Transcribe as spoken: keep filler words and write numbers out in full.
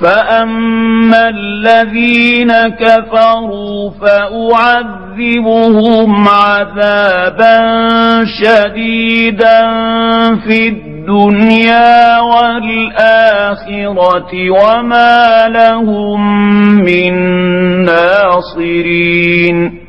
فأما الذين كفروا فأعذبهم عذابا شديدا في الدنيا والآخرة وما لهم من ناصرين